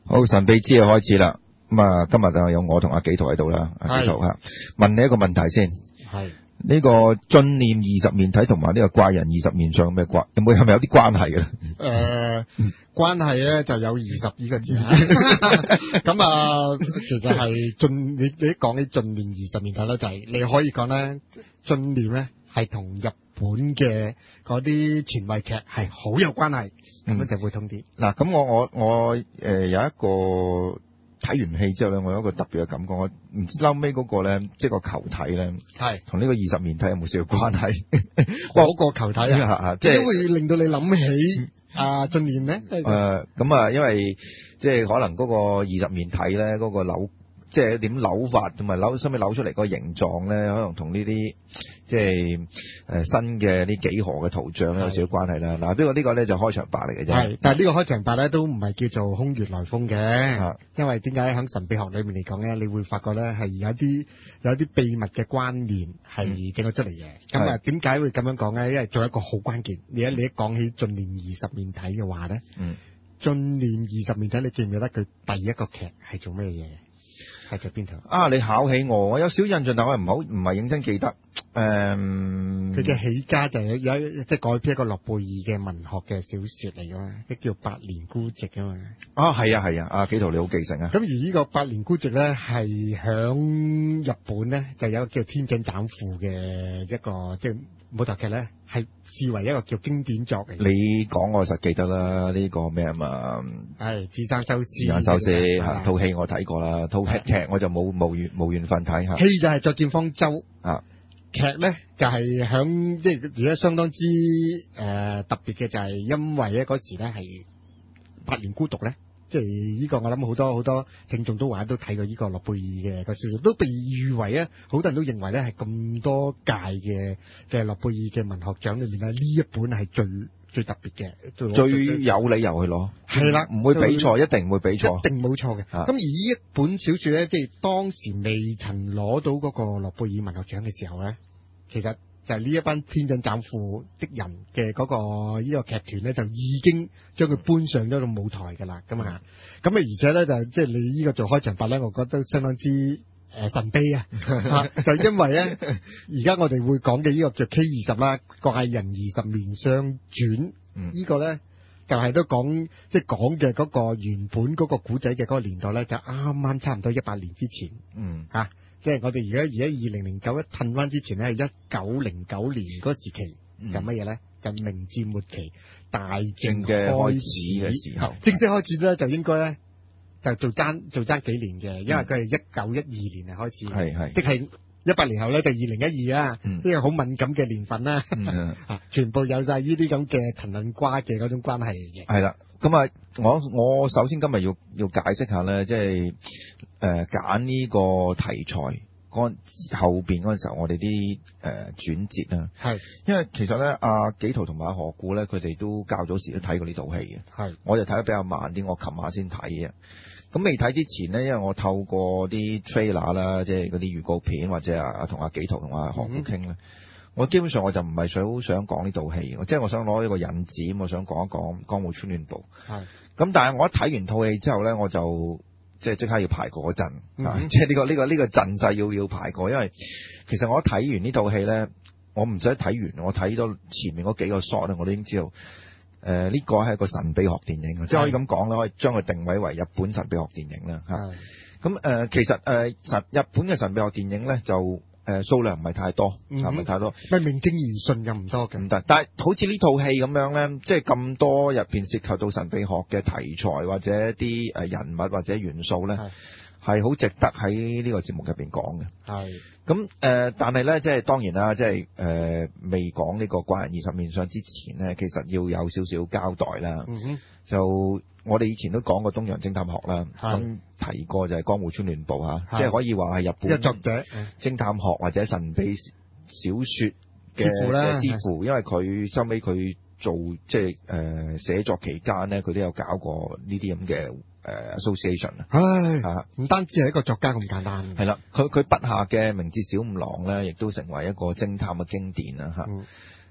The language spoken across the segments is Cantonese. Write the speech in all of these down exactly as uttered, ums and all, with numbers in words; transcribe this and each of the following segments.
好，神秘之夜開始啦。咁啊，今日就有我同阿紀陶喺度啦。阿紀陶吓，問你一個問題先。 係呢個進念二十面體同埋呢個怪人二十面相有咩關？有冇係咪有啲關係嘅？ 誒，關係咧就有二十呢個字啊。咁啊，其實係進你你講起進念二十面體咧，就係你可以講咧，進念咧係同日本嘅嗰啲前衛劇係好有關係，咁樣就會通啲。 嗱，咁我我我誒有一個。睇完戲之後咧，我有一個特別嘅感覺，我唔知後尾嗰個咧，即係個球體咧，係同呢個二十面體有冇少少關係？ 嗰個球體啊， 即係會令到你諗起啊進念咧。 誒，咁啊，因為即係可能嗰個二十面體咧，嗰個扭。即係點扭法同埋扭，收尾扭出嚟個形狀咧，可能同呢啲即係誒新嘅啲幾何嘅圖像咧有少少關係啦。嗱，不過呢個咧就開場白嚟嘅啫。係， 但係呢個開場白咧都唔係叫做空穴來風嘅，因為點解喺神秘學裏面嚟講咧，你會發覺咧係有啲有啲秘密嘅關聯係整咗出嚟嘅。咁啊，點解會咁樣講咧？因為做一個好關鍵。你一你一講起進念二十面體嘅話咧，嗯，進念二十面體，你記唔記得佢第一個劇係做咩嘢？係就邊頭啊？你考起我，我有少印象，但我唔好唔係認真記得。誒、嗯， 佢嘅起家就係有即係改編一個諾貝爾嘅文學嘅小說嚟噶嘛，即叫《百年孤寂》啊嘛。啊， 係啊係啊，阿紀陶你好記性啊。 咁而呢個《百年孤寂》咧，係響日本咧就有一個叫天井斬父嘅一個即係舞台劇咧，係視為一個叫經典作嚟。 你講我實記得啦，呢、這個咩啊嘛？ 係自生修斯。 自生修斯嚇，套戲我睇過啦，套劇劇我就冇冇緣冇緣分睇嚇。 戲就係再見方舟啊。 劇咧就係響即係而家相當之誒、呃、特別嘅，就係因為咧嗰時咧係百年孤獨咧，即係呢個我諗好多好多聽眾都話都睇過呢個諾貝爾嘅個小說，都被譽為咧好多人都認為咧係咁多屆嘅嘅諾貝爾嘅文學獎裏面咧呢一本係最最特別嘅，最， 最有理由去攞， 係啦， 唔會比錯，一定唔會比錯， 一定冇錯嘅。咁、啊、而呢一本小說咧，即係當時未曾攞到嗰個諾貝爾文學獎嘅時候咧，其實就係呢一班天井斬父的人嘅嗰個呢個劇團咧，就已經將佢搬上咗個舞台噶啦，咁啊，咁啊，而且咧就即係你呢個做開場白咧，我覺得相當之誒、呃、神秘啊，就因為咧而家我哋會講嘅呢個叫 K 二十啦，怪人二十面相傳，嗯、這個、呢個咧就係、是、都講即係講嘅嗰個原本嗰個古仔嘅嗰個年代咧，就啱啱差唔多一百年之前，嗯啊。即係我哋而家而家二零零九一褪翻之前咧，係一九零九年嗰時期，嗯、就乜嘢咧？就明治末期大正嘅開始嘅時候，正式開始咧就應該咧就做爭做爭幾年嘅，因為佢係一九一二年啊開始，係係，即係一百年後咧就二零一二啊，呢個好敏感嘅年份啦，嗯、全部有晒呢啲咁嘅藤捻瓜嘅嗰種關係嘅。 係啦，咁啊，我我首先今日要要解釋下咧，即係誒揀呢個題材嗰後邊嗰陣時候，我哋啲誒轉折啊，係，因為其實咧阿紀陶同埋阿何故咧，佢哋都較早時都睇過呢套戲嘅，係，我就睇得比較慢啲，我琴晚先睇嘅。咁未睇之前咧，因為我透過啲 trailer 啦，即係嗰啲預告片或者啊同阿紀陶同阿何故傾咧，我基本上我就唔係想好想講呢套戲，即係我想攞一個引子，我想講一講《江戶川亂步》。係。咁但係我一睇完套戲之後咧，我就即係即刻要排過嗰陣，嗯、即係呢、呢個呢、呢個呢、呢個陣勢要要排過，因為其實我一睇完呢套戲咧，我唔使睇完，我睇到前面嗰幾個 shot 咧，我都已經知道。誒、呃，呢、這個係一個神秘學電影，即係可以咁講啦，可以將佢定位為日本神秘學電影啦。吓，咁誒、呃，其實誒神、呃、日本嘅神秘學電影咧，就誒數、呃、量唔係太多，唔係、嗯、太多， 咪名正言順又唔多嘅。唔得， 但係好似呢套戲咁樣咧，即係咁多入邊涉及到神秘學嘅題材或者啲誒人物或者元素咧，係好值得喺呢個節目入邊講嘅。係。咁誒、呃，但係咧，即係當然啦，即係誒未講呢個怪人二十面相之前咧，其實要有少少交代啦。嗯哼，就我哋以前都講過東洋偵探學啦，咁提過就係江戶川亂步嚇，即係可以話係日本作者偵探學或者神秘小説嘅之父，因為佢收尾佢做即係誒寫作期間咧，佢都有搞過呢啲咁嘅。誒、uh, association 啊， 唉，啊，唔單止係一個作家咁簡單， 係啦，佢佢筆下嘅明智小五郎咧，亦都成為一個偵探嘅經典啦，嚇、嗯。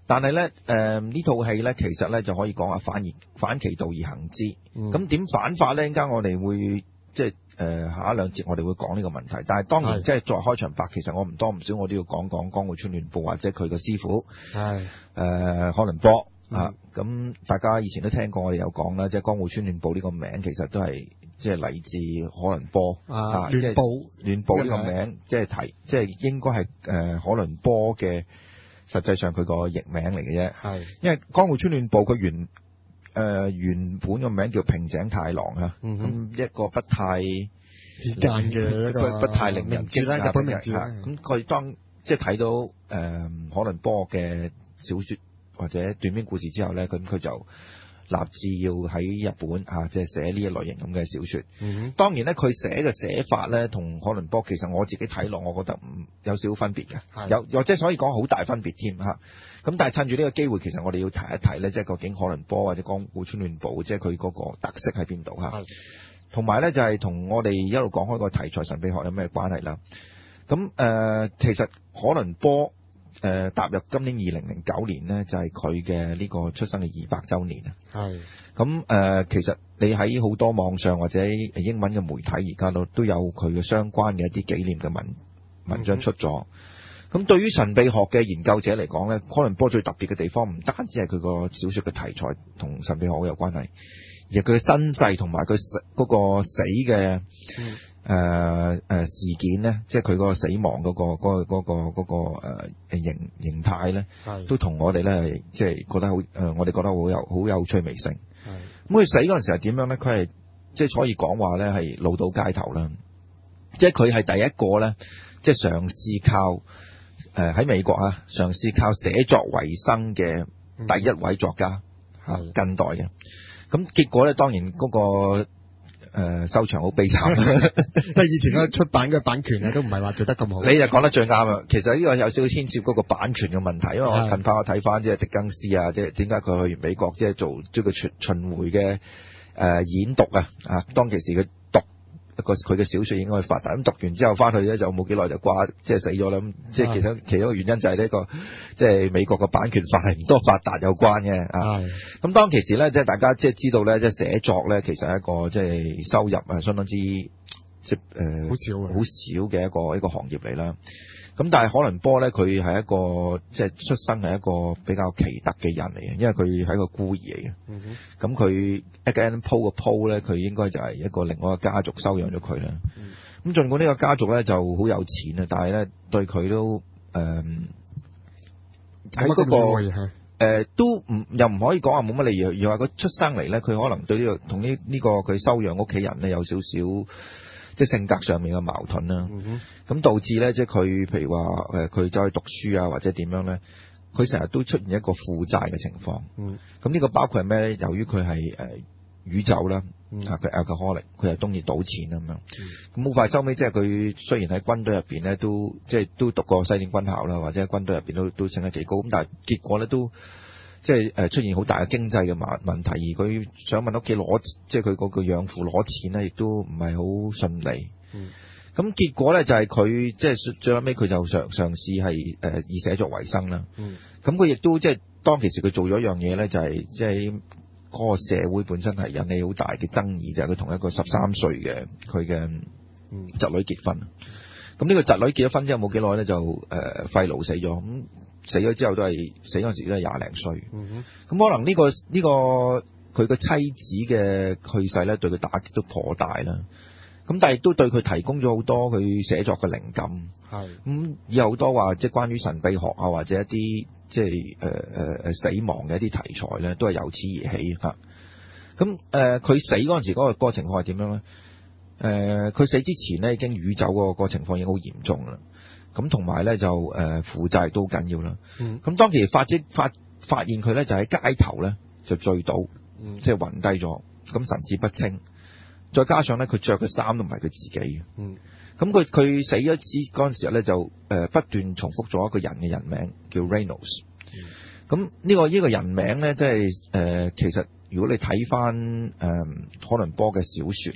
但係咧誒呢套戲咧其實咧就可以講話反而反其道而行之。咁點、嗯、反法咧？陣間我哋會即係誒、呃、下一兩節我哋會講呢個問題。但係當然即係作為開場白，其實我唔多唔少我都要講講江戶川亂步或者佢個師傅係誒、呃、可倫坡。嗯、啊，咁大家以前都聽過，我哋有講啦，即係江戶川亂步呢個名其實都係即係嚟自可倫坡啊，亂步亂步呢個名，即係提，即係應該係誒可倫坡嘅，實際上佢個譯名嚟嘅啫。係，因為江戶川亂步佢原誒、呃、原本個名叫平井太郎啊，咁、嗯、一個不太間嘅一個不太令人驚訝嘅名字。咁佢當即係睇到誒、呃、可倫坡嘅小說或者短篇故事之後咧，咁佢就立志要喺日本啊，即係寫呢一類型咁嘅小說。嗯，當然咧，佢寫嘅寫法咧，同可倫坡其實我自己睇落，我覺得唔有少少分別嘅，有或者所以講好大分別添嚇。咁但係趁住呢個機會，其實我哋要提一提咧，即係究竟可倫坡或者江戶川亂步，即係佢嗰個特色喺邊度嚇？同埋咧就係、是、同我哋一路講開個題材神秘學有咩關係啦？咁誒、呃，其實可倫坡。誒、呃、踏入今年二零零九年呢，就係佢嘅呢個出生嘅二百週年啊！係咁誒，其實你喺好多網上或者英文嘅媒體而家都都有佢嘅相關嘅一啲紀念嘅文文章出咗。咁、嗯、對於神秘學嘅研究者嚟講呢，可倫坡最特別嘅地方唔單止係佢個小說嘅題材同神秘學好有關係，而係佢嘅身世同埋佢死嗰個死嘅。嗯誒、呃、誒、呃、事件咧，即係佢個死亡嗰、嗰個嗰、嗰個嗰、嗰個誒、呃、形形態咧，都同我哋咧係即係覺得好誒、呃，我哋覺得好有好有趣味性。咁佢死嗰陣時係點樣咧？佢係即係可以講話咧係老到街頭啦。即係佢係第一個咧，即係嘗試靠誒喺、呃、美國啊，嘗試靠寫作為生嘅第一位作家嚇、嗯，近代嘅。咁結果咧，當然嗰、嗰個。誒、呃、收場好悲慘，因為以前嗰出版嘅版權咧都唔係話做得咁好。 你就講得最啱啦。其實呢個有少少牽涉嗰個版權嘅問題，因為我近排我睇翻即係狄更斯啊，即係點解佢去完美國即係做即係個巡巡迴嘅誒、呃、演讀啊啊，當其時佢讀一個佢嘅小説應該發達，咁讀完之後翻去咧就冇幾耐就掛即係死咗啦。咁即係其中其中一個原因就係呢、這個即係美國嘅版權法係唔多發達有關嘅啊。咁當其時咧，即係大家即係知道咧，即係寫作咧，其實係一個即係收入啊，相當之即係誒好少好少嘅一個一個行業嚟啦。咁但係可倫坡咧，佢係一個即係出生係一個比較奇特嘅人嚟嘅，因為佢係一個孤兒嚟嘅。咁佢 Edgar Allan Poe 個 Poe 咧，佢應該就係一個另外一個家族收養咗佢啦。咁、嗯、儘管呢個家族咧就好有錢啊，但係咧對佢都誒喺嗰個。誒、呃，都唔又唔可以講話冇乜理由，而話佢出生嚟咧，佢可能對呢、這個同呢呢個佢收養屋企人咧有少少即係性格上面嘅矛盾啦。咁、嗯、導致咧，即係佢譬如話誒，佢、呃、走去讀書啊，或者點樣咧，佢成日都出現一個負債嘅情況。咁、嗯、呢個包括係咩咧？由於佢係誒宇宙啦，嗯、啊佢 alcoholic， 佢係中意賭錢咁樣。咁好快收尾，即係佢雖然喺軍隊入邊咧，都即係都讀過西點軍校啦，或者喺軍隊入邊都都升得幾高。咁但係結果咧都即係誒出現好大嘅經濟嘅問問題，而佢想問屋企攞，即係佢嗰個養父攞錢咧，亦都唔係好順利。咁、嗯、結果咧就係佢即係最後尾佢就嘗嘗試係誒以寫作為生啦。咁佢亦都即係當其時佢做咗一樣嘢咧，就係即係。嗰個社會本身係引起好大嘅爭議，就係佢同一個十三歲嘅佢嘅侄女結婚。咁呢個侄女結咗婚之後冇幾耐咧，就誒肺癆死咗。咁死咗之後都係死嗰陣時都係廿零歲。咁可能呢個呢個佢個妻子嘅去世咧，對佢打擊都頗大啦。咁但係都對佢提供咗好多佢寫作嘅靈感。係咁有好多話即係關於神秘學啊，或者一啲。即係誒誒誒死亡嘅一啲題材咧，都係由此而起嚇。咁誒佢死嗰陣時嗰個嗰個情況係點樣咧？誒、呃、佢死之前咧已經宇宙嗰個個情況已經好嚴重啦。咁同埋咧就誒、呃、負債都好緊要啦。咁、嗯、當其時發即發發現佢咧就喺街頭咧就醉倒，嗯、即係暈低咗，咁神志不清。再加上咧佢着嘅衫都唔係佢自己嘅。嗯咁佢佢死咗之嗰陣時候咧，就誒、呃、不斷重複咗一個人嘅人名叫 Reynolds。咁呢、嗯這個呢、這個人名咧，即係誒其實如果你睇翻誒可倫坡嘅小説咧，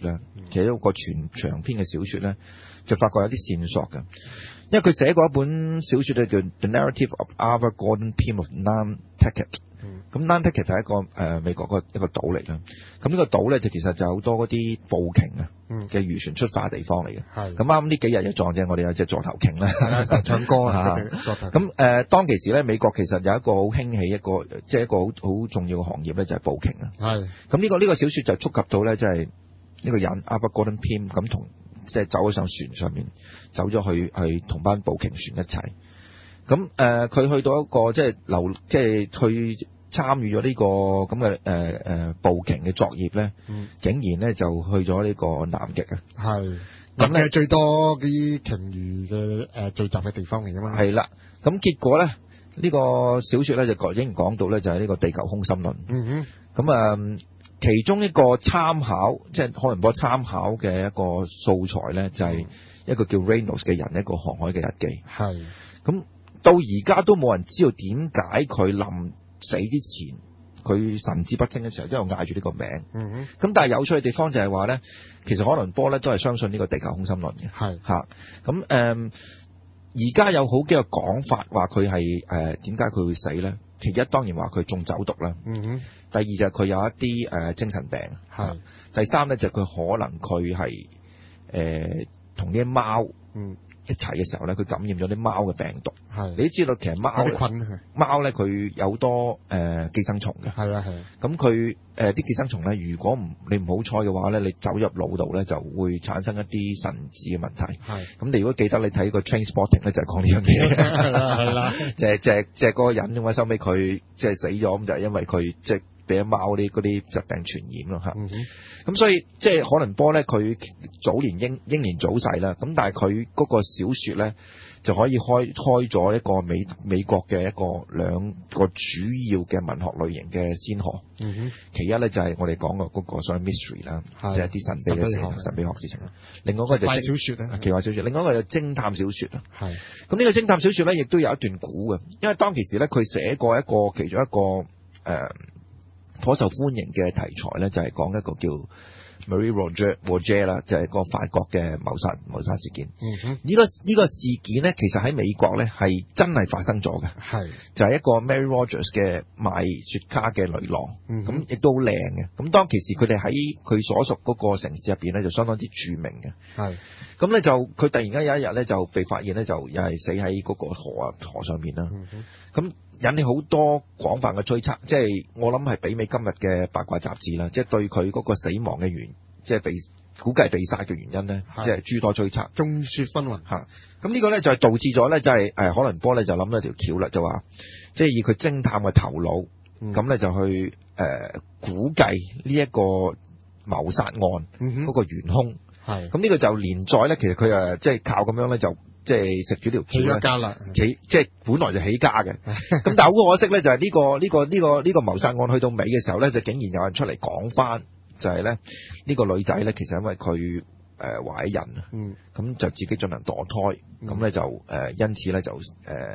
嘅一個全長篇嘅小說咧，就發覺有啲線索嘅。因為佢寫過一本小說咧，叫《The Narrative of Arthur Gordon Pym of Nantucket》。咁 Nantucket 就係一個誒、呃、美國個一個島嚟啦。咁呢個島咧就其實就好多嗰啲捕鯨啊嘅漁船出發嘅地方嚟嘅。係。咁啱呢幾日就撞正我哋有隻座頭鯨啦。係啦，成唱歌啊！咁誒、呃、當其時咧，美國其實有一個好興起一個即係一個好好重要嘅行業咧，就係捕鯨啊。係。咁呢、這個呢、這個小說就觸及到咧，即係呢個人 Arthur Gordon Pym 咁同即係走咗上船上面，走咗去去同班捕鯨船一齊。咁誒佢去到一個即係留即係去。參與咗呢個咁嘅誒誒捕鯨嘅作業咧、嗯，竟然咧就去咗呢個南極啊！係咁咧，最多啲鯨魚嘅誒聚集嘅地方嚟㗎嘛。係啦，咁結果咧呢、呢個小説咧就已經講到咧就係呢個地球空心論。嗯哼，咁啊、呃，其中一個參考即係可能波參考嘅一個素材咧，就係一個叫 Reynolds 嘅人一個航海嘅日記。係咁到而家都冇人知道點解佢臨死之前佢神志不清嘅時候，一路嗌住呢個名。嗯哼。咁但係有趣嘅地方就係話咧，其實可倫坡咧都係相信呢個地球空心論嘅。係嚇。咁誒，而家、呃、有好幾個講法話佢係誒點解佢會死咧？其一當然話佢中酒毒啦。嗯哼。第二就係佢有一啲誒、呃、精神病。係。第三咧就係、佢可能佢係誒同啲貓。嗯。一齊嘅時候咧，佢感染咗啲貓嘅病毒。係，你都知道其實貓貓咧佢有好多誒、呃、寄生蟲嘅。係啊係。咁佢誒啲寄生蟲咧，如果唔你唔好彩嘅話咧，你走入腦度咧就會產生一啲神志嘅問題。係。咁你如果記得你睇個 Trainspotting 咧，就係講呢樣嘢。係啦係啦。即係即係即係嗰個人，因為收尾佢即係死咗，咁就係因為佢即係俾貓啲嗰啲疾病傳染咯嚇。嗯哼。咁所以即係可倫坡咧，佢早年英英年早逝啦。咁但係佢嗰個小説咧，就可以開開咗一個美美國嘅一個兩個主要嘅文學類型嘅先河。嗯哼。其一咧就係我哋講嘅嗰個所謂 mystery 啦，即係一啲神秘嘅事、神秘學事情啦。另外一個就係奇幻小説咧，奇幻小説。另外一個就偵探小説啦。係。咁呢個偵探小説咧，亦都有一段古嘅，因為當其時咧，佢寫過一個其中一個誒。呃頗受歡迎嘅題材咧，就係、是、講一個叫 Marie Roger Roger 啦，就係個法國嘅謀殺謀殺事件。嗯哼，呢、這個呢、這個事件咧，其實喺美國咧係真係發生咗嘅。係，就係、是、一個 Mary Rogers 嘅賣雪茄嘅女郎。嗯，咁亦都好靚嘅。咁當其時佢哋喺佢所屬嗰個城市入邊咧，就相當之著名嘅。係，咁咧就佢突然間有一日咧就被發現咧，就又係死喺嗰個河啊河上面啦。嗯哼，咁。引起好多廣泛嘅推測，即係我諗係媲美今日嘅八卦雜誌啦，即係對佢嗰個死亡嘅原，即係被估計被殺嘅原因咧，即係諸多推測，眾說紛紜嚇。咁呢個咧就係導致咗咧，就係誒可倫坡咧就諗咗條橋啦，就話即係以佢偵探嘅頭腦，咁、嗯、咧就去誒、呃、估計呢一個謀殺案嗰個元兇。係、嗯。咁呢個就連載咧，其實佢誒即係靠咁樣咧就。即係食住條橋起家啦，起即係本來就起家嘅。咁但係好可惜咧，就係呢個呢個呢個呢個謀殺案去到尾嘅時候咧，就竟然有人出嚟講翻，就係咧呢個女仔咧，其實因為佢誒懷孕啊，嗯，咁就自己進行墮胎，咁、嗯、咧就誒、呃、因此咧就誒誒誒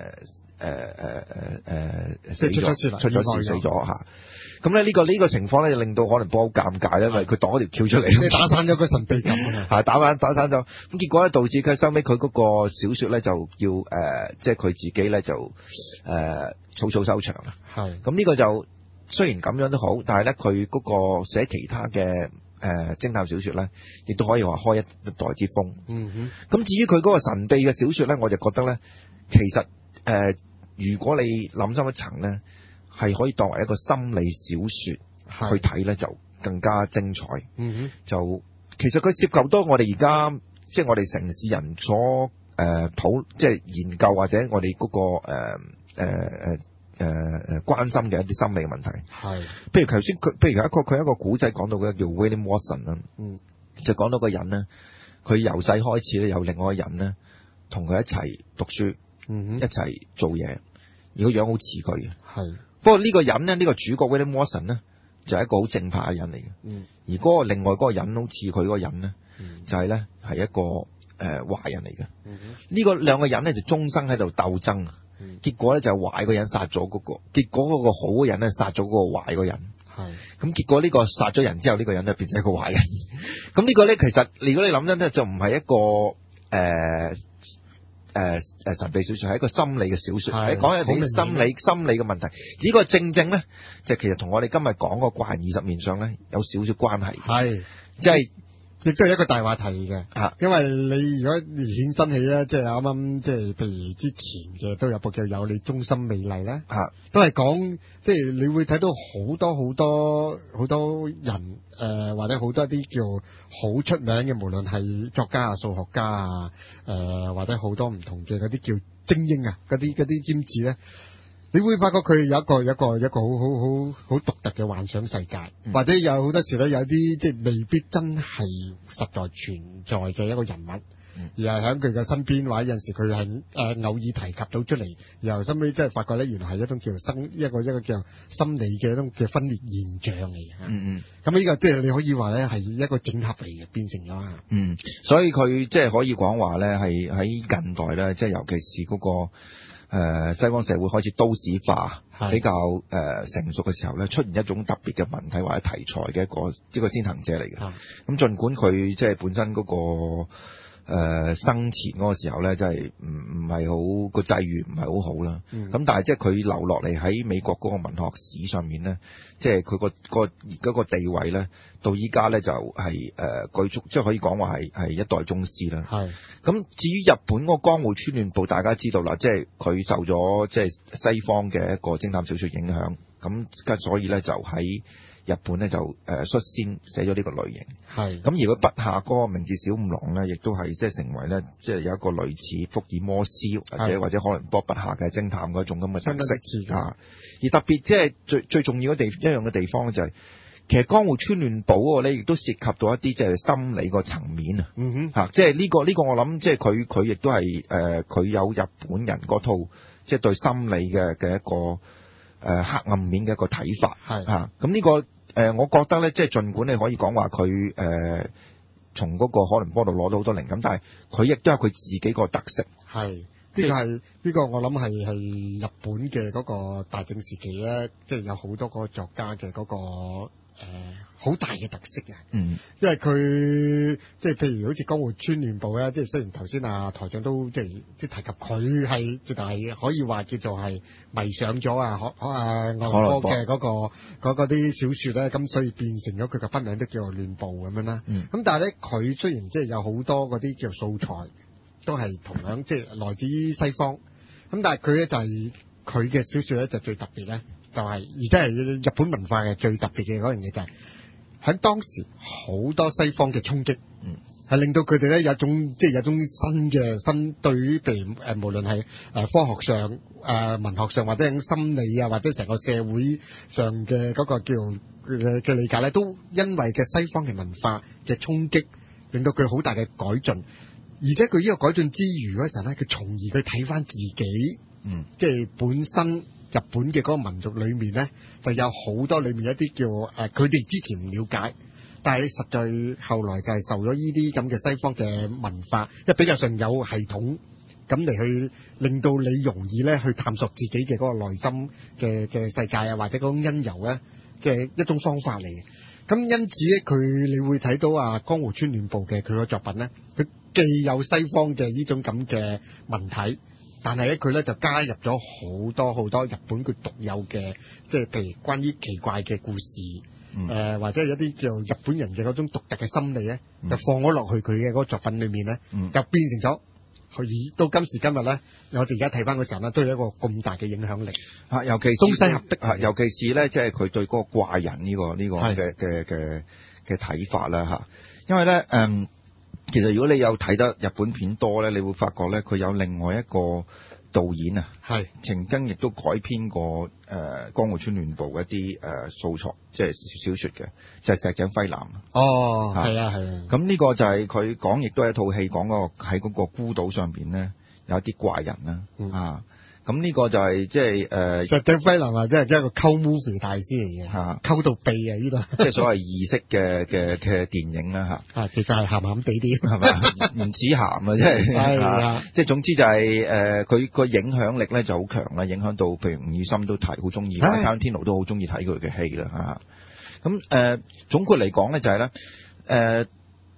誒誒死咗，出咗事死咗嚇。咁咧呢個呢、呢個情況咧，就令到可倫坡好尷尬咧，因為佢擋一條橋出嚟，你打散咗個神秘感啊！係打散打散咗，咁結果咧導致佢收尾佢嗰個小説咧就要誒、呃，即係佢自己咧就誒、呃、草草收場啦。係咁呢個就雖然咁樣都好，但係咧佢嗰個寫其他嘅誒、呃、偵探小説咧，亦都可以話開一代之風。嗯哼。咁至於佢嗰個神秘嘅小説咧，我就覺得咧，其實誒、呃，如果你諗深一層咧。係可以當為一個心理小說去睇咧，就更加精彩。嗯哼，就其實佢涉及好多我哋而家即係我哋城市人所誒、呃、討即係研究或者我哋嗰、那個誒誒誒誒誒關心嘅一啲心理嘅問題。係，譬如頭先佢，譬如有一個佢一個古仔講到嘅叫 William Watson 啦，嗯，就講到個人咧，佢由細開始咧有另外一個人咧同佢一齊讀書，嗯哼，一齊做嘢，而個樣好似佢嘅。係。不過呢個人咧，呢、這個主角 William Watson 咧，就係、是、一個好正派嘅人嚟嘅。嗯。而嗰個另外嗰個人，好似佢嗰個人咧、嗯，就係咧係一個誒壞、呃、人嚟嘅。嗯哼。呢、這個兩個人咧就終生喺度鬥爭。嗯。結果咧就壞個人殺咗嗰個，結果嗰個好嘅人咧殺咗嗰個壞個人。係。咁結果呢個殺咗人之後，呢、這個人咧變成一個壞人。 咁呢個咧，其實如果你諗真咧，就唔係一個誒。呃誒誒神秘小說係一個心理嘅小說，係講一啲心理心理嘅問題。呢個正正咧，就其實同我哋今日講個怪人二十面相咧有少少關係。係，即係亦都係一個大話題嘅。啊，因為你如果衍生起咧，即係啱啱即係譬如之前嘅都有部叫《有你忠心美麗》咧，啊，都係講即係你會睇到好多好多好多人。誒、呃、或者好多啲叫好出名嘅，無論係作家啊、數學家啊，誒、呃、或者好多唔同嘅嗰啲叫精英啊，嗰啲嗰啲尖子咧，你會發覺佢有一個有一個一個好好好好獨特嘅幻想世界，嗯、或者有好多時咧有啲即係未必真係實在存在嘅一個人物。而係喺佢嘅身邊，或者有陣時佢係誒偶爾提及到出嚟，然後後尾即係發覺咧，原來係一種叫生一個一個叫心理嘅一種嘅分裂現象嚟嘅。嗯嗯。咁呢個即係你可以話咧係一個整合嚟嘅，變成咗啊。 嗯，所以佢即係可以講話咧，係喺近代咧，即係尤其是嗰、那個誒、呃、西方社會開始都市化比較誒、呃、成熟嘅時候咧，出現一種特別嘅文體或者題材嘅一個一個先行者嚟嘅。咁、嗯、儘管佢即係本身嗰、那個。誒、呃、生前嗰個時候咧，真係唔唔係好個際遇唔係好好啦。咁、嗯、但係即係佢留落嚟喺美國嗰個文學史上面咧，即係佢個個嗰個地位咧，到依家咧就係、是、誒、呃、舉足，即係可以講話係係一代宗師啦。係。咁至於日本嗰個江戶川亂步，大家知道啦，即係佢受咗即係西方嘅一個偵探小說影響，咁所以咧就喺日本咧就誒、呃、率先寫咗呢個類型，係咁。而佢筆下嗰個明智小五郎咧，亦都係即係成為咧，即係有一個類似福爾摩斯或者或者可能波筆下嘅偵探嗰種咁嘅特色啊。而特別即係最最重要嘅地一樣嘅地方咧、就係，就係其實江戶川亂步嗰個咧，亦都涉及到一啲即係心理個層面啊。嗯哼，嚇，即係呢個呢、呢個我諗，即係佢佢亦都係誒佢有日本人嗰套即係對心理嘅嘅一個誒、呃、黑暗面嘅一個睇法係嚇。咁呢、呢個。誒、呃，我覺得咧，即係儘管你可以講話佢誒從嗰個可能波度攞到好多靈感，但係佢亦都有佢自己個特色。係，呢、呢個係呢、呢個我諗係係日本嘅嗰個大正時期咧，即係有好多個作家嘅嗰、嗰個。誒、呃，好大嘅特色啊！嗯，因為佢即係譬如好似江戶川亂步咧，即係雖然頭先啊台長都即係即係提及佢係，就係可以話叫做係迷上咗啊可啊愛樂嘅嗰個嗰嗰啲小說咧，咁所以變成咗佢嘅筆名都叫做亂步咁樣啦。嗯，咁但係咧佢雖然即係有好多嗰啲叫素材都係同樣即係來自於西方，咁但係佢咧就係佢嘅小說咧就最特別咧。就係、是，而且係日本文化嘅最特別嘅嗰樣嘢就係、是、喺當時好多西方嘅衝擊，嗯，係令到佢哋咧有一種即係有一種新嘅新對於譬如誒無論係誒科學上誒、呃、文學上或者係心理啊或者成個社會上嘅嗰個叫嘅嘅理解咧，都因為嘅西方嘅文化嘅衝擊，令到佢好大嘅改進，而且佢呢個改進之餘嗰陣咧，佢從而佢睇翻自己，嗯，即係本身。日本嘅嗰個民族裏面咧，就有好多裏面一啲叫誒，佢、呃、哋之前唔了解，但係實在後來就係受咗呢啲咁嘅西方嘅文化，即係比較上有系統咁嚟去令到你容易咧去探索自己嘅嗰個內心嘅嘅世界啊，或者嗰種因由咧嘅一種方法嚟嘅。咁因此咧，佢你會睇到啊江戶川亂步嘅佢個作品咧，佢既有西方嘅呢種咁嘅文體。但係咧，佢咧就加入咗好多好多日本佢獨有嘅，即係譬如關於奇怪嘅故事，誒、嗯呃、或者有一啲叫日本人嘅嗰種獨特嘅心理咧、嗯，就放咗落去佢嘅嗰個作品裏面咧、嗯，就變成咗，以到今時今日咧，我哋而家睇翻嘅時候咧，都有一個咁大嘅影響力。啊，尤其是東西合璧啊，尤其是咧，即係佢對嗰個怪人呢、這個呢、這個嘅嘅嘅嘅睇法啦嚇，因為咧誒。嗯其實如果你有睇得日本片多咧，你會發覺咧佢有另外一個導演啊，係曾經亦都改編過誒、呃、江戶川亂步一啲誒、呃、素材，即係小說嘅，就係、是、石井輝男。哦，係啊，係啊。咁呢個就係佢講，亦都係一套戲講個喺嗰個孤島上邊咧有一啲怪人啦、嗯，啊。咁呢個就係即係誒石井輝男啊，即係一個溝 movie 大師嚟嘅嚇，溝到痹啊呢度，即係所謂異色嘅嘅嘅電影啦嚇。啊，其實係鹹鹹地啲，係咪？唔止鹹啊，即係係啊，即係總之就係誒佢個影響力咧就好強啦，影響到譬如吳宇森都提好中意，山田天奴都好中意睇佢嘅戲啦嚇。咁誒總括嚟講咧就係咧誒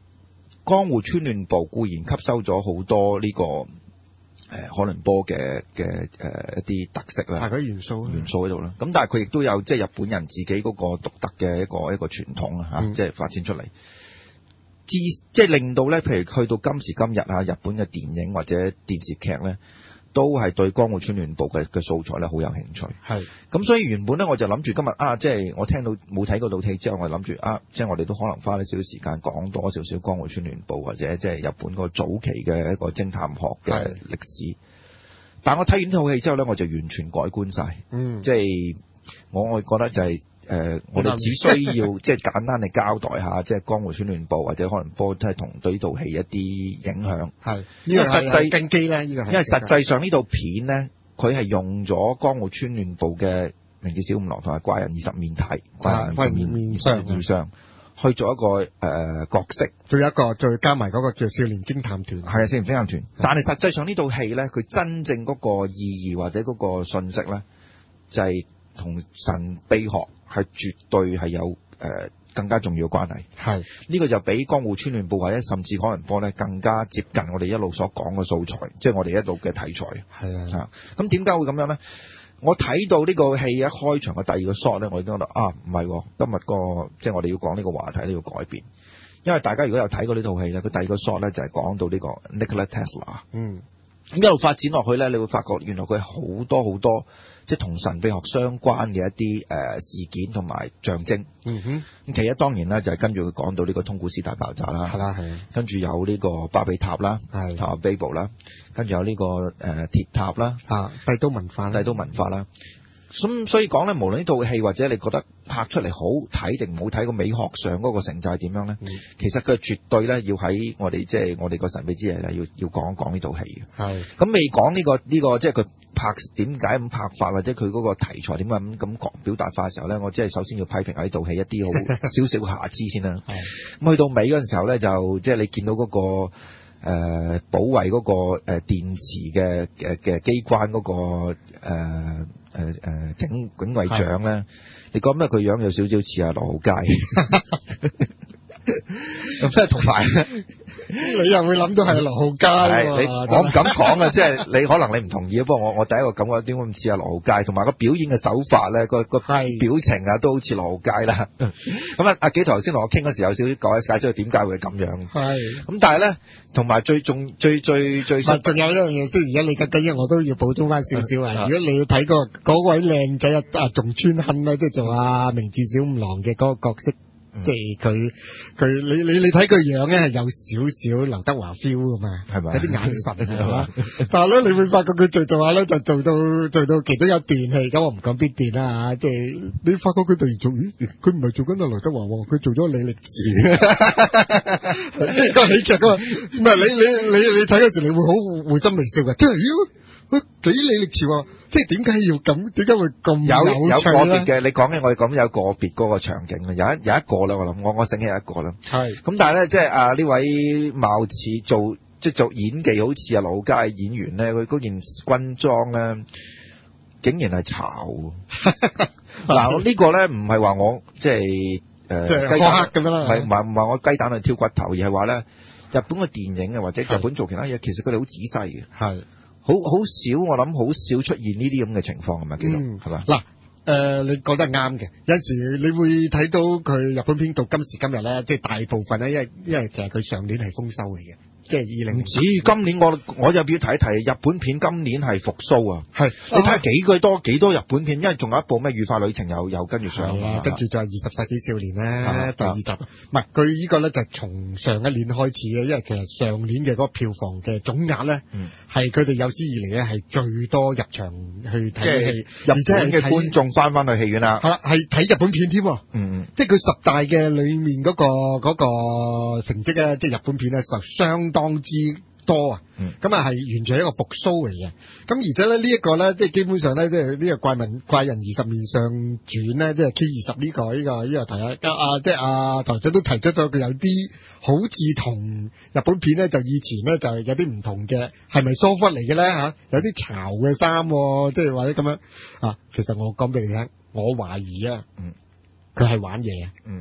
江戶川亂步固然吸收咗好多呢、這個誒海倫波嘅嘅誒一啲特色啦， 係嗰啲元素元素喺度啦。咁但係佢亦都有即係日本人自己嗰個獨特嘅一個一個傳統啊嚇， 嗯、 即係發展出嚟。之即係令到咧，譬如去到今時今日啊，日本嘅電影或者電視劇咧，都係對江戶川亂步嘅嘅素材咧好有興趣。 係咁，所以原本咧我就諗住今日啊，即係我聽到冇睇過套戲之後，我諗住啊，即係我哋都可能花啲少少時間講多少少江戶川亂步或者即係日本個早期嘅一個偵探學嘅歷史。但我睇完套戲之後咧，我就完全改觀晒。 嗯， 即係我我覺得就係、是。誒、呃，我哋只需要即係簡單地交代下，即係江戶川亂步或者海倫波都係同對呢套戲一啲影響。係，呢個實際根基咧，呢個係因為實際上呢套片咧，佢係用咗江戶川亂步嘅名字小五郎同埋怪人二十面體、怪人面面相面相去做一個誒、呃、角色， 仲有一個再加埋嗰個叫少年偵探團。 係啊，少年偵探團。但係實際上呢套戲咧，佢真正嗰個意義或者嗰個信息咧，就係、是、同神秘學。係絕對係有誒、呃、更加重要嘅關係。係呢、這個就比江戶川亂步或者甚至海倫波咧更加接近我哋一路所講嘅素材，即係我哋一路嘅題材。係啊，咁點解會咁樣咧？我睇到呢個戲一開場嘅第二個 shot 咧，我已經覺得啊，唔係今日、那個即係我哋要講呢個話題都要改變，因為大家如果有睇過呢套戲咧，佢第二個 shot 咧就係、是、講到呢個 Nikola Tesla。嗯，咁一路發展落去咧，你會發覺原來佢好多好多。即係同神秘學相關嘅一啲誒、呃、事件同埋象徵。嗯哼。咁其一當然啦，就係、是、跟住佢講到呢個通古斯大爆炸啦。係啦，係。跟住有呢個巴比塔啦，係。塔 Babel 啦，跟住有呢、這個誒、呃、鐵塔啦。啊，帝都文化。帝都文化啦。咁所以講咧，無論呢套戲或者你覺得拍出嚟好睇定唔好睇，個美學上嗰個成就係點樣咧？嗯、其實佢絕對咧要喺我哋即係我哋個神秘之夜咧，要要講一講呢套戲嘅。係。咁未講呢個呢、這個即係佢拍點解咁拍法，或者佢嗰個題材點解咁咁講表達法嘅時候咧，我即係首先要批評下呢套戲一啲好少少嘅瑕疵先啦。係。咁去到尾嗰陣時候咧，就即係你見到嗰、那個誒、呃、保衛嗰、那個誒、呃、電池嘅嘅嘅機關嗰、那個誒。呃誒誒、呃，警警衛長咧，你覺得佢樣有少少似阿羅浩佳，咁即係同埋咧，你又會諗到係羅浩佳喎。我唔敢講啊，即係你可能你唔同意，不過我我第一個感覺點解咁似阿羅浩佳，同埋個表演嘅手法咧，個個表情啊都好似羅浩佳啦。咁啊，阿幾頭先同我傾嗰時候有少少講解釋佢點解會咁樣。係。咁但係咧，同埋最重最最最，仲有一樣嘢先，而家你緊緊，我都要補充翻少少啊。如果你要睇嗰嗰位靚仔啊啊，仲川亨咧，即係做阿明智小五郎嘅嗰個角色。即係佢佢你你你睇佢樣咧係有少少劉德華 feel 噶嘛，係咪？有啲眼神係嘛？但係咧你會發覺佢做做下咧就做到做到其中一段戲，咁我唔講邊段啦嚇，即係你發覺佢突然做，咦？佢唔係做緊阿劉德華喎，佢做咗李力持，即係個喜劇啊嘛。唔係你你你你睇嗰時你會好會心微笑嘅，即係妖。佢幾李力持喎，即係點解要咁？點解會咁有有，有個別嘅？你講嘅我哋講有個別嗰個場景啦，有一有一個啦，我諗我我醒起有一個啦。係。咁但係咧，即係啊呢位貌似做即係做演技好似啊老街演員咧，佢嗰件軍裝咧，竟然係巢。嗱，呢個咧唔係話我即係誒雞蛋咁樣啦，唔係唔係唔係我雞蛋去挑骨頭，而係話咧日本嘅電影啊或者日本做其他嘢，其實佢哋好仔細嘅。係。好好少，我諗好少出現呢啲咁嘅情況，係咪？記得係嘛？嗱，誒，你講得啱嘅。有陣時你會睇到佢日本片到今時今日咧，即係大部分咧，因為因為其實佢上年係豐收嚟嘅。即係二零唔止，今年我我又要提一提日本片，今年係復甦啊！係你睇下幾句多幾多日本片，因為仲有一部咩《愉快旅程》又又跟住上啦，跟住就係《二十世紀少年》咧第二集，唔係佢呢個咧就係從上一年開始嘅，因為其實上年嘅嗰個票房嘅總額咧，係佢哋有史以嚟咧係最多入場去睇戲，日本嘅觀眾翻翻去戲院啦，係啦，係睇日本片添，嗯，即係佢十大嘅裏面嗰個嗰個成績咧，即係日本片咧就相當之多啊，咁啊係完全係一個復甦嚟嘅，咁而且咧呢一個咧，即係基本上咧，即係呢個怪文怪人二十面相傳咧，即係 K 二十呢個呢個呢個題啊，啊即係阿台長都提出咗佢有啲好似同日本片咧，就以前咧就係有啲唔同嘅，係咪疏忽嚟嘅咧嚇？有啲潮嘅衫，即係或者咁樣啊。其實我講俾你聽，我懷疑啊，佢係玩嘢啊。嗯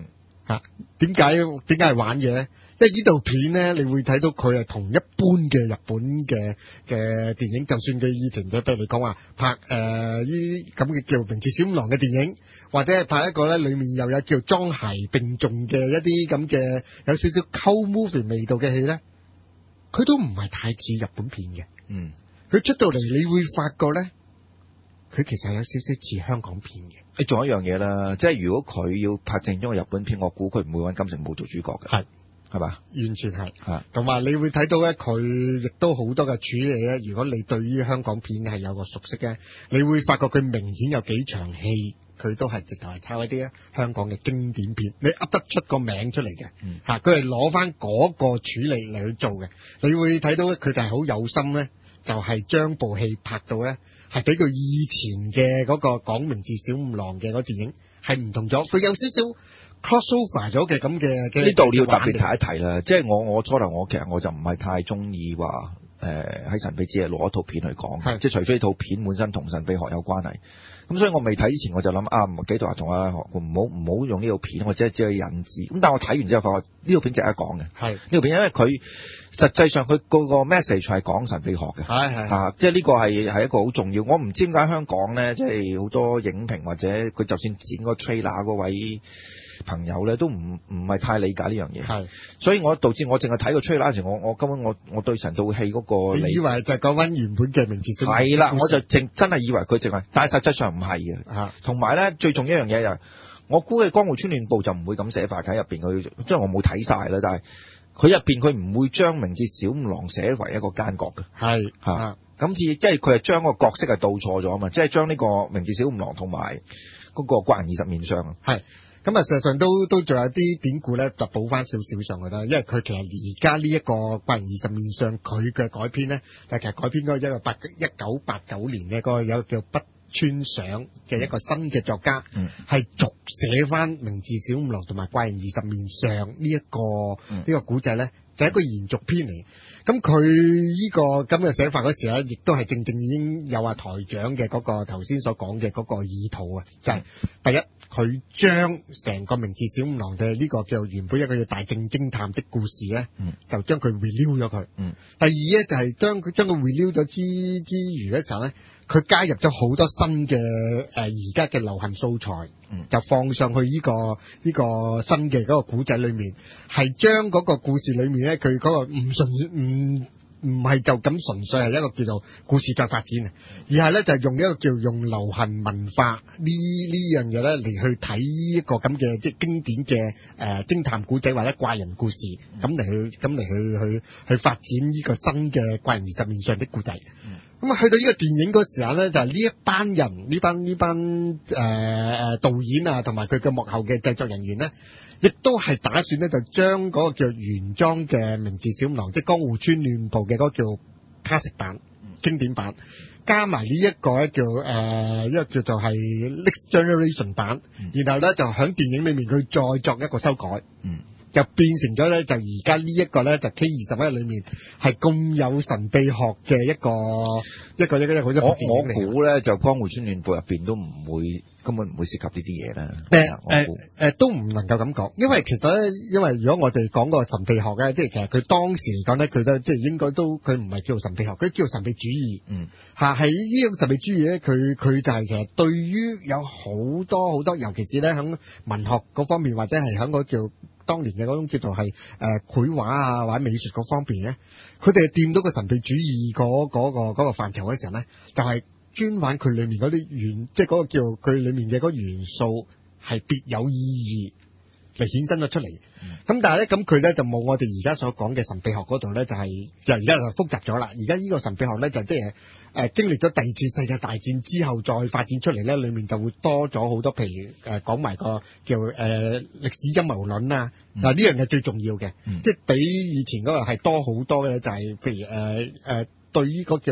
嚇，點解點解係玩嘢咧？因為呢套片咧，你會睇到佢係同一般嘅日本嘅嘅電影，就算佢以前就譬如你講話拍誒呢啲咁嘅叫明智小五郎嘅電影，或者係拍一個咧，裡面又有叫裝鞋並重嘅一啲咁嘅有少少溝 movie 味道嘅戲咧，佢都唔係太似日本片嘅。 嗯， 佢出到嚟你會發覺咧，佢其實有少少似香港片嘅。 你仲有一樣嘢啦，即係如果佢要拍正宗嘅日本片，我估佢唔會揾金城武做主角嘅。 係。 係嘛？ 完全係， 係同埋你會睇到咧，佢亦都好多嘅處理咧。如果你對於香港片係有個熟悉咧，你會發覺佢明顯有幾場戲，佢都係直頭係抄一啲咧香港嘅經典片，你噏得出個名出嚟嘅，嚇佢係攞翻嗰個處理嚟去做嘅。你會睇到咧，佢就係好有心咧，就係將部戲拍到咧，係比佢以前嘅嗰個講明智小五郎嘅嗰電影係唔同咗，佢有少少 crossover 咗嘅咁嘅嘅。 呢度你要特別提一提啦，即係我我初頭我其實我就唔係太中意話誒喺神秘之夜攞一套片去講，即係除非套片本身同神秘學有關係。咁所以我未睇之前我就諗啊，唔幾度話同阿唔好唔好用呢套片，我只係只係引子。咁但係我睇完之後發覺呢套片值得講嘅。係呢套片，因為佢實際上佢嗰個 message 係講神秘學嘅。係係啊，即係呢個係係一個好重要。我唔知點解香港咧，即係好多影評或者佢就算剪個 trailer 嗰位朋友咧，都唔唔係太理解呢樣嘢。係，所以我導致我淨係睇個 trailer 時，我我根本我我對成套戲嗰個理， 你以為就係講翻原本嘅明智小五郎。 係啦，我就淨真係以為佢淨係，但係實際上唔係嘅。啊，同埋咧最重要一樣嘢就係，我估嘅《江戶川亂步》就唔會咁寫法喺入邊，佢即係我冇睇晒啦，但係佢入邊佢唔會將明智小五郎寫為一個奸角嘅。係嚇，咁似即係佢係將個角色係倒錯咗啊嘛，即係將呢個明智小五郎同埋嗰個怪人二十面相啊。係。咁啊，事實上都都仲有啲典故咧，就補翻少少上去啦。因為佢其實而家呢一個怪人二十面相，佢嘅改編咧，但係其實改編嗰一個八一九八九年嘅個有叫北村想嘅一個新嘅作家，係續寫翻明智小五郎同埋怪人二十面相呢一個呢、嗯、個古仔咧，就係、是、一個延續篇嚟。咁佢呢個咁嘅寫法嗰時咧，亦都係正正已經有話台長嘅嗰個頭先所講嘅嗰個意圖啊，就係、是、第一。佢將成個明智小五郎嘅呢個叫原本一個叫大正偵探的故事咧、嗯，就將佢 review 咗佢。嗯，第二咧就係將佢將佢 review 咗之之餘嘅時候咧，佢加入咗好多新嘅誒而家嘅流行素材，嗯，就放上去呢、這個呢、這個新嘅嗰個古仔裏面，係將嗰個故事裏面咧，佢嗰個唔純唔。唔係就咁純粹係一個叫做故事再發展啊，而係咧就係用一個叫用流行文化呢呢樣嘢咧嚟去睇一個咁嘅即係經典嘅誒、呃、偵探古仔或者怪人故事，咁嚟去咁嚟去去去發展呢個新嘅怪人二十面相的故仔。咁啊去到呢個電影嗰時候咧，就係、是、呢一班人呢班呢班誒誒、呃、導演啊，同埋佢嘅幕後嘅製作人員咧。亦都係打算咧，就將嗰個叫原裝嘅明智小五郎，即係江戶川亂步嘅嗰個叫卡式版、經典版，加埋呢一個咧叫誒、呃、一個叫做係 Next Generation 版，嗯、然後咧就喺電影裏面佢再作一個修改，嗯、就變成咗咧就而家呢一個咧就 K 二十一裏面係咁有神秘學嘅一個一個一個一個一個電影嚟。我我估咧就江戶川亂步入邊都唔會。根本唔會涉及呢啲嘢啦。誒誒誒，都唔能夠咁講，因為其實咧，因為如果我哋講個神秘學咧，即係其實佢當時嚟講咧，佢都即係應該都佢唔係叫做神秘學，佢叫做神秘主義。嗯，嚇喺呢種神秘主義咧，佢佢就係其實對於有好多好多，尤其是咧喺文學嗰方面，或者係喺嗰叫當年嘅嗰種叫做係誒繪畫啊或者美術嗰方面咧，佢哋掂到個神秘主義嗰嗰個嗰個範疇嘅時候咧，就係。專玩佢裏面嗰啲元，即係嗰個叫佢裏面嘅嗰元素係別有意義嚟衍生咗出嚟。咁、嗯、但係咧，咁佢咧就冇我哋而家所講嘅神秘學嗰度咧，就係、是、就而家就複雜咗啦。而家呢個神秘學咧就即係誒經歷咗第二次世界大戰之後再發展出嚟咧，裏面就會多咗好多，譬如誒講埋個叫誒、呃、歷史陰謀論啊。嗱、嗯、呢樣係最重要嘅、嗯，即係比以前嗰個係多好多嘅，就係、是、譬如誒誒。呃呃對於嗰叫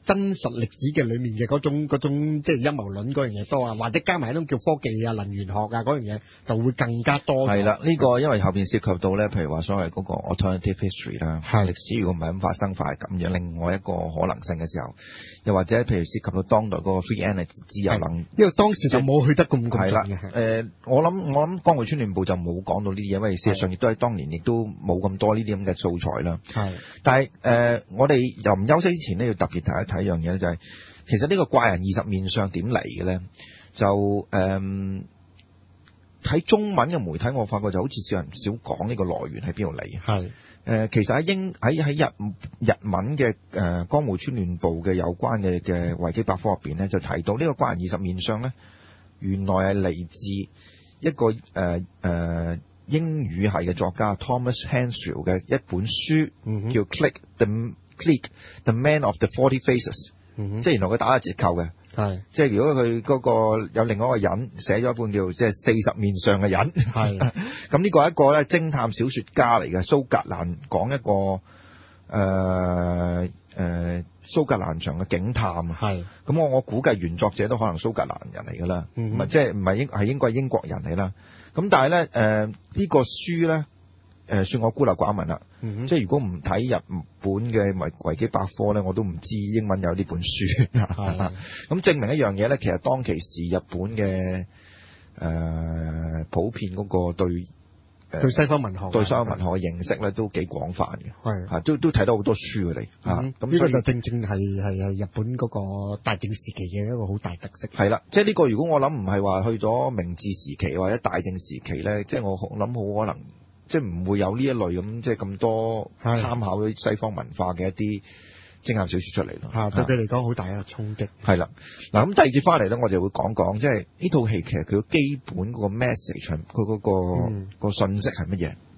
真實歷史嘅裏面嘅嗰種嗰種即係陰謀論嗰樣嘢多啊，或者加埋一種叫科技啊、能源學啊嗰樣嘢就會更加多。 係啦，呢、這個因為後邊涉及到咧，譬如話所謂嗰個 alternative history 啦，歷史如果唔係咁發生，快係咁樣，另外一個可能性嘅時候，又或者譬如涉及到當代嗰個 free energy 自由能， 因為當時就冇去得咁咁係啦。誒、呃，我諗我諗江湖村亂部就冇講到呢啲嘢，因為事實上亦都喺當年亦都冇咁多呢啲咁嘅素材啦。係，但係誒、呃，我哋又唔休息之前呢，要特別睇一睇一樣嘢咧，就係、是、其實呢個怪人二十面相點嚟嘅咧，就誒。呃睇中文嘅媒體，我發覺就好似少人少講呢個來源喺邊度嚟。係誒、呃，其實喺英喺喺日日文嘅誒、呃、江戶川亂步嘅有關嘅嘅維基百科入邊咧，就提到呢個怪人二十面相咧，原來係嚟自一個誒誒、呃呃、英語系嘅作家 Thomas Hensfield 嘅一本書，嗯、叫 Click the Click the Man of the Forty Faces，嗯、即係原來佢打咗折扣嘅。係，即係如果佢嗰個有另外一個人寫咗一本叫即係四十面相嘅人，係，咁呢個係一個咧偵探小說家嚟嘅，蘇格蘭講一個誒誒、呃呃、蘇格蘭場嘅警探啊，係，咁我我估計原作者都可能蘇格蘭人嚟噶啦，唔係即係唔係英係應該係英國人嚟啦，咁但係咧誒呢個書咧。誒算我孤陋寡聞啦、嗯，即係如果唔睇日本嘅維維基百科咧，我都唔知英文有呢本書。咁證明一樣嘢咧，其實當其時日本嘅誒、呃、普遍嗰個對、呃、對西方文學對西方文學嘅認識咧都幾廣泛嘅，係嚇都都睇到好多書嘅嚟嚇。咁呢、嗯、個就正正係係係日本嗰個大正時期嘅一個好大特色。係啦，即係呢個如果我諗唔係話去咗明治時期或者大正時期咧，即係我諗好可能。即係唔會有呢一類咁，即係咁多參考啲西方文化嘅一啲偵探小説出嚟咯。嚇，對佢嚟講好大一個衝擊。係啦，嗱咁第二節翻嚟咧，我就會講講，即係呢套戲其實佢嘅基本嗰個 message，佢嗰、嗰個、嗯、個信息係乜嘢？